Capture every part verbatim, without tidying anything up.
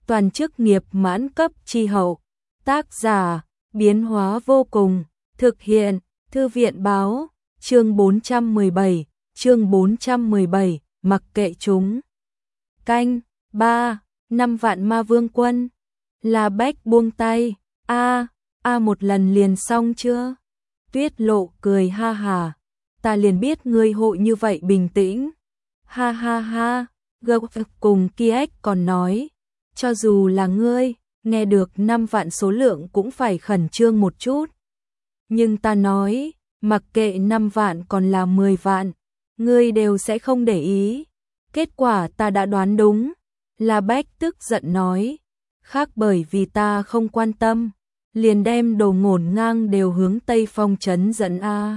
toàn chức nghiệp mãn cấp chi hậu. Tác giả, biến hóa vô cùng, thực hiện, thư viện báo, chương bốn trăm mười bảy, chương bốn trăm mười bảy, mặc kệ chúng. Canh, ba, năm vạn ma vương quân. La Bách buông tay, a, a một lần liền xong chưa? Tuyết Lộ cười ha hà, ta liền biết ngươi hội như vậy bình tĩnh. Ha ha ha, gật cùng Kiếc còn nói, cho dù là ngươi, nghe được năm vạn số lượng cũng phải khẩn trương một chút. Nhưng ta nói, mặc kệ năm vạn còn là mười vạn, ngươi đều sẽ không để ý. Kết quả ta đã đoán đúng. La Bách tức giận nói, khác bởi vì ta không quan tâm, liền đem đồ ngổn ngang đều hướng Tây Phong trấn dẫn a.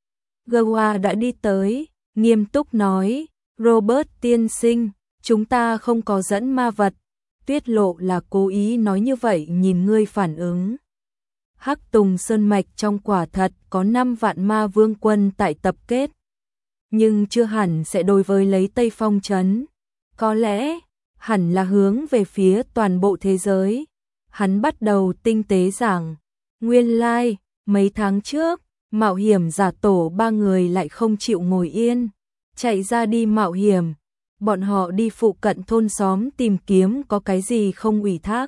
Gawa đã đi tới, nghiêm túc nói, Robert tiên sinh, chúng ta không có dẫn ma vật. Tuyết Lộ là cố ý nói như vậy nhìn ngươi phản ứng. Hắc Tùng Sơn Mạch trong quả thật có năm vạn ma vương quân tại tập kết, nhưng chưa hẳn sẽ đối với lấy Tây Phong trấn. Có lẽ, hẳn là hướng về phía toàn bộ thế giới. Hắn bắt đầu tinh tế giảng, nguyên lai, like, mấy tháng trước, mạo hiểm giả tổ ba người lại không chịu ngồi yên, chạy ra đi mạo hiểm. Bọn họ đi phụ cận thôn xóm tìm kiếm có cái gì không ủy thác.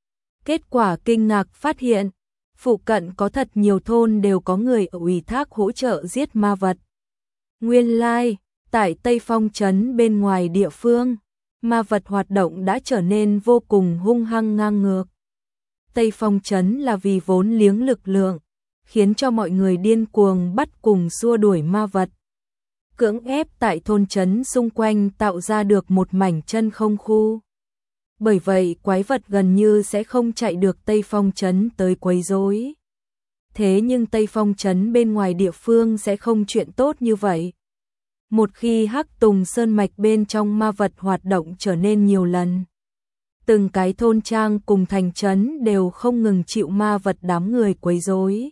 Kết quả kinh ngạc phát hiện, phụ cận có thật nhiều thôn đều có người ủy thác hỗ trợ giết ma vật. Nguyên lai, like, tại Tây Phong trấn bên ngoài địa phương, ma vật hoạt động đã trở nên vô cùng hung hăng ngang ngược. Tây Phong trấn là vì vốn liếng lực lượng, khiến cho mọi người điên cuồng bắt cùng xua đuổi ma vật. Cưỡng ép tại thôn trấn xung quanh tạo ra được một mảnh chân không khu. Bởi vậy quái vật gần như sẽ không chạy được Tây Phong trấn tới quấy rối. Thế nhưng Tây Phong trấn bên ngoài địa phương sẽ không chuyện tốt như vậy. Một khi Hắc Tùng Sơn Mạch bên trong ma vật hoạt động trở nên nhiều lần, từng cái thôn trang cùng thành trấn đều không ngừng chịu ma vật đám người quấy rối.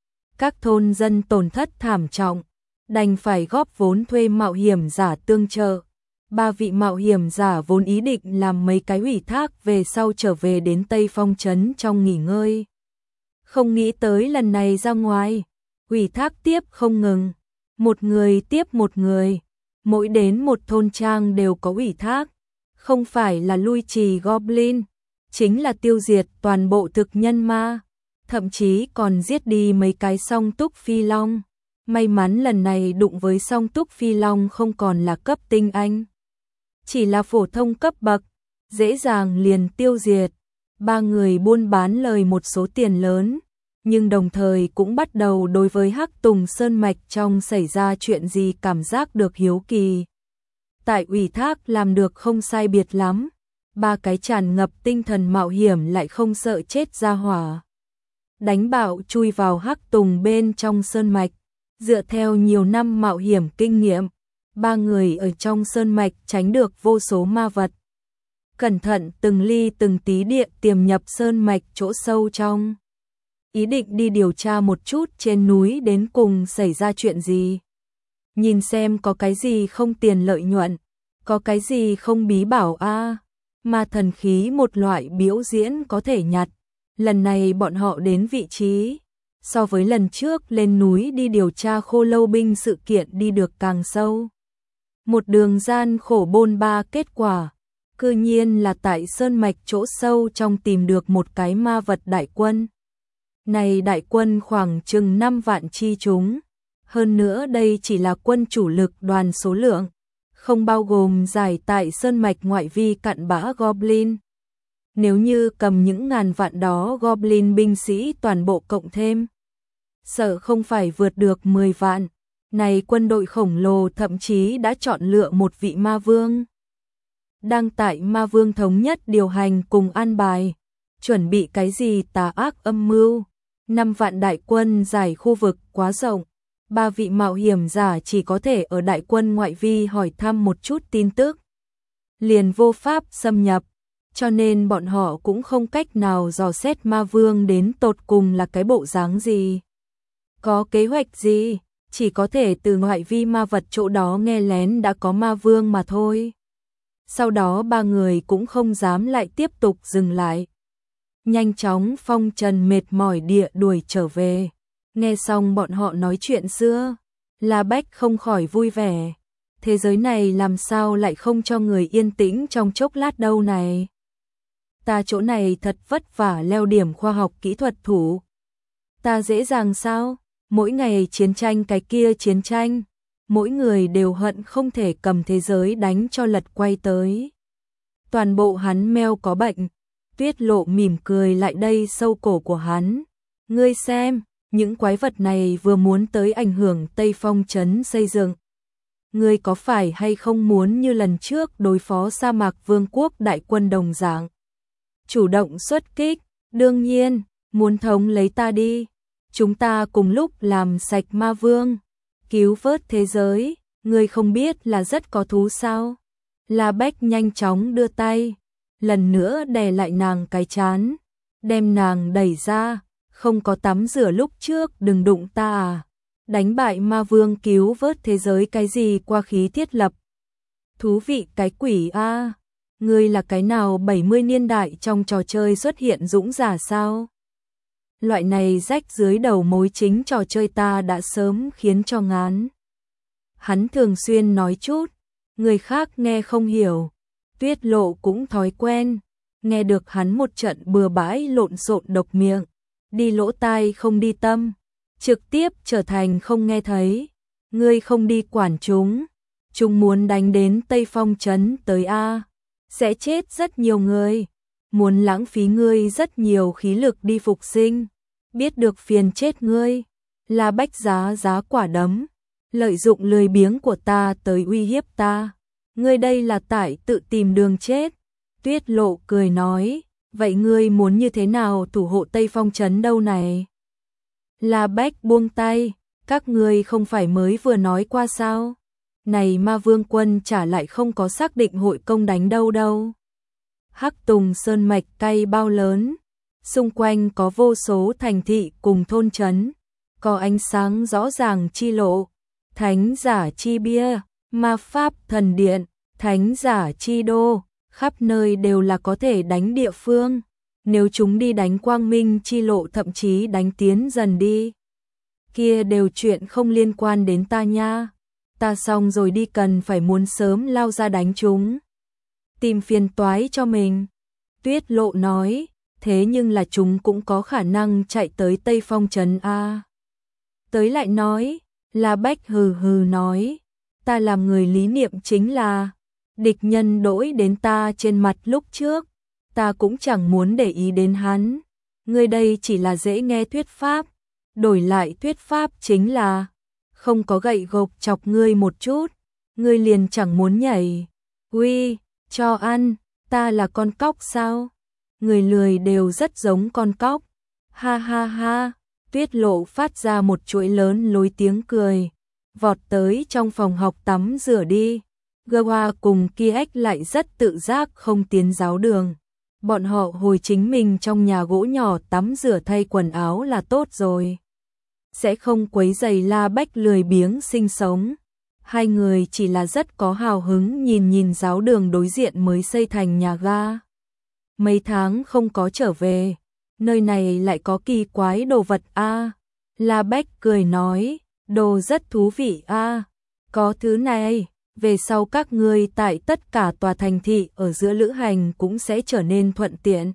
Các thôn dân tổn thất thảm trọng, đành phải góp vốn thuê mạo hiểm giả tương trợ. Ba vị mạo hiểm giả vốn ý định làm mấy cái ủy thác về sau trở về đến Tây Phong trấn trong nghỉ ngơi. Không nghĩ tới lần này ra ngoài, ủy thác tiếp không ngừng, một người tiếp một người, mỗi đến một thôn trang đều có ủy thác, không phải là lui trì Goblin, chính là tiêu diệt toàn bộ thực nhân ma, thậm chí còn giết đi mấy cái song túc phi long. May mắn lần này đụng với song túc phi long không còn là cấp tinh anh, chỉ là phổ thông cấp bậc, dễ dàng liền tiêu diệt. Ba người buôn bán lời một số tiền lớn, nhưng đồng thời cũng bắt đầu đối với Hắc Tùng Sơn Mạch trong xảy ra chuyện gì cảm giác được hiếu kỳ. Tại ủy thác làm được không sai biệt lắm, ba cái tràn ngập tinh thần mạo hiểm lại không sợ chết ra hỏa. Đánh bạo chui vào Hắc Tùng bên trong Sơn Mạch, dựa theo nhiều năm mạo hiểm kinh nghiệm, ba người ở trong Sơn Mạch tránh được vô số ma vật. Cẩn thận từng ly từng tí địa tiềm nhập Sơn Mạch chỗ sâu trong. Ý định đi điều tra một chút trên núi đến cùng xảy ra chuyện gì. Nhìn xem có cái gì không tiền lợi nhuận, có cái gì không bí bảo a, à, ma thần khí một loại biểu diễn có thể nhặt. Lần này bọn họ đến vị trí, so với lần trước lên núi đi điều tra Khô Lâu binh sự kiện đi được càng sâu. Một đường gian khổ bôn ba, kết quả cư nhiên là tại Sơn Mạch chỗ sâu trong tìm được một cái ma vật đại quân. Này đại quân khoảng chừng năm vạn chi chúng, hơn nữa đây chỉ là quân chủ lực đoàn số lượng, không bao gồm giải tại Sơn Mạch ngoại vi cặn bã Goblin. Nếu như cầm những ngàn vạn đó Goblin binh sĩ toàn bộ cộng thêm, sợ không phải vượt được mười vạn. Này quân đội khổng lồ thậm chí đã chọn lựa một vị ma vương. Đang tại ma vương thống nhất điều hành cùng an bài, chuẩn bị cái gì tà ác âm mưu. Năm vạn đại quân giải khu vực quá rộng, ba vị mạo hiểm giả chỉ có thể ở đại quân ngoại vi hỏi thăm một chút tin tức, liền vô pháp xâm nhập, cho nên bọn họ cũng không cách nào dò xét ma vương đến tột cùng là cái bộ dáng gì, có kế hoạch gì, chỉ có thể từ ngoại vi ma vật chỗ đó nghe lén đã có ma vương mà thôi. Sau đó ba người cũng không dám lại tiếp tục dừng lại. Nhanh chóng phong trần mệt mỏi địa đuổi trở về. Nghe xong bọn họ nói chuyện xưa, La Bách không khỏi vui vẻ. Thế giới này làm sao lại không cho người yên tĩnh trong chốc lát đâu này. Ta chỗ này thật vất vả leo điểm khoa học kỹ thuật thủ. Ta dễ dàng sao? Mỗi ngày chiến tranh cái kia chiến tranh. Mỗi người đều hận không thể cầm thế giới đánh cho lật quay tới. Toàn bộ hắn meo có bệnh. Tuyết Lộ mỉm cười lại đây sâu cổ của hắn. Ngươi xem, những quái vật này vừa muốn tới ảnh hưởng Tây Phong trấn xây dựng. Ngươi có phải hay không muốn như lần trước đối phó sa mạc vương quốc đại quân đồng dạng? Chủ động xuất kích, đương nhiên, muốn thống lấy ta đi. Chúng ta cùng lúc làm sạch ma vương, cứu vớt thế giới, ngươi không biết là rất có thú sao? La Bách nhanh chóng đưa tay, lần nữa đè lại nàng cái trán, đem nàng đẩy ra, không có tắm rửa lúc trước đừng đụng ta à. Đánh bại ma vương cứu vớt thế giới cái gì qua khí thiết lập. Thú vị cái quỷ a, à. Ngươi là cái nào bảy mươi niên đại trong trò chơi xuất hiện dũng giả sao? Loại này rách dưới đầu mối chính trò chơi ta đã sớm khiến cho ngán. Hắn thường xuyên nói chút, người khác nghe không hiểu. Tuyết Lộ cũng thói quen, nghe được hắn một trận bừa bãi lộn xộn độc miệng, đi lỗ tai không đi tâm, trực tiếp trở thành không nghe thấy. Ngươi không đi quản chúng, chúng muốn đánh đến Tây Phong trấn tới a, sẽ chết rất nhiều người. Muốn lãng phí ngươi rất nhiều khí lực đi phục sinh, biết được phiền chết ngươi. La Bách giá giá quả đấm, lợi dụng lười biếng của ta tới uy hiếp ta. Ngươi đây là tại tự tìm đường chết. Tuyết Lộ cười nói, vậy ngươi muốn như thế nào thủ hộ Tây Phong trấn đâu này? La Bách buông tay, các ngươi không phải mới vừa nói qua sao? Này ma vương quân trả lại không có xác định hội công đánh đâu đâu. Hắc Tùng sơn mạch cây bao lớn, xung quanh có vô số thành thị cùng thôn trấn, có ánh sáng rõ ràng chi lộ, thánh giả chi bia, ma pháp thần điện, thánh giả chi đô, khắp nơi đều là có thể đánh địa phương. Nếu chúng đi đánh quang minh chi lộ thậm chí đánh tiến dần đi, kia đều chuyện không liên quan đến ta nha. Ta xong rồi đi cần phải muốn sớm lao ra đánh chúng, tìm phiền toái cho mình. Tuyết Lộ nói, thế nhưng là chúng cũng có khả năng chạy tới Tây Phong trấn a. Tới lại nói, La Bách hừ hừ nói, ta làm người lý niệm chính là, địch nhân đỗi đến ta trên mặt lúc trước, ta cũng chẳng muốn để ý đến hắn. Ngươi đây chỉ là dễ nghe thuyết pháp, đổi lại thuyết pháp chính là, không có gậy gộc chọc ngươi một chút, ngươi liền chẳng muốn nhảy. Uy, cho ăn, ta là con cóc sao? Người lười đều rất giống con cóc. Ha ha ha, Tuyết Lộ phát ra một chuỗi lớn lối tiếng cười, vọt tới trong phòng học tắm rửa đi. Gwa cùng Kiếc lại rất tự giác không tiến giáo đường. Bọn họ hồi chính mình trong nhà gỗ nhỏ tắm rửa thay quần áo là tốt rồi, sẽ không quấy rầy La Bách lười biếng sinh sống. Hai người chỉ là rất có hào hứng nhìn nhìn giáo đường đối diện mới xây thành nhà ga. Mấy tháng không có trở về, nơi này lại có kỳ quái đồ vật a. La Bách cười nói, đồ rất thú vị a. Có thứ này, về sau các ngươi tại tất cả tòa thành thị ở giữa lữ hành cũng sẽ trở nên thuận tiện.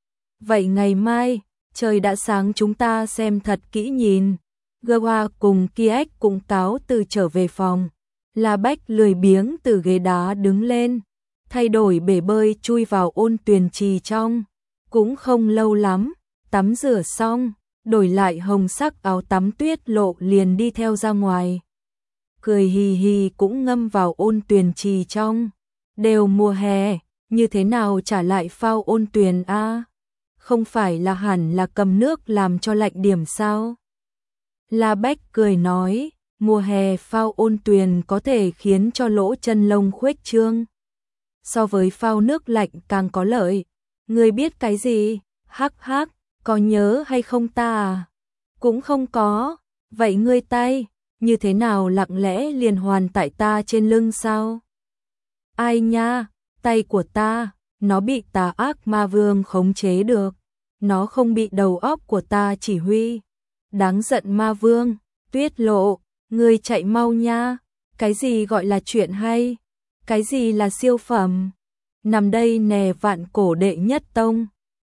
Vậy ngày mai, trời đã sáng chúng ta xem thật kỹ nhìn. Gwa cùng Kiếc cũng cáo từ trở về phòng. La Bách lười biếng từ ghế đá đứng lên, thay đổi bể bơi chui vào ôn tuyền trì trong. Cũng không lâu lắm, tắm rửa xong, đổi lại hồng sắc áo tắm Tuyết Lộ liền đi theo ra ngoài. Cười hì hì cũng ngâm vào ôn tuyền trì trong. Đều mùa hè, như thế nào trả lại phao ôn tuyền a? Không phải là hẳn là cầm nước làm cho lạnh điểm sao? La Bách cười nói, mùa hè phao ôn tuyền có thể khiến cho lỗ chân lông khuếch trương. So với phao nước lạnh càng có lợi. Ngươi biết cái gì? Hắc hắc, có nhớ hay không ta à? Cũng không có. Vậy ngươi tay, như thế nào lặng lẽ liền hoàn tại ta trên lưng sao? Ai nha, tay của ta, nó bị tà ác ma vương khống chế được, nó không bị đầu óc của ta chỉ huy. Đáng giận ma vương, Tuyết Lộ, ngươi chạy mau nha, cái gì gọi là chuyện hay, cái gì là siêu phẩm, nằm đây nè vạn cổ đệ nhất tông.